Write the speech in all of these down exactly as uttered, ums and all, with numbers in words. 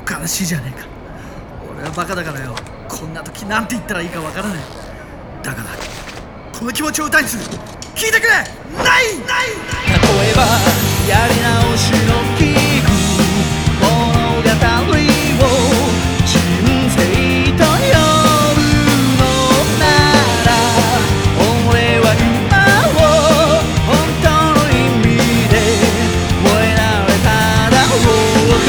悲しいじゃねえか。俺はバカだからよ、こんな時なんて言ったらいいかわからない。だからこの気持ちを歌にする。聞いてくれ。ないない。 例えばやり直しのきく物語を人生と呼ぶのなら、俺は今を本当の意味で燃えられただろう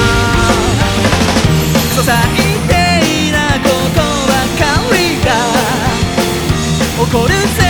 か。クソ最低なことばかりが起こるぜ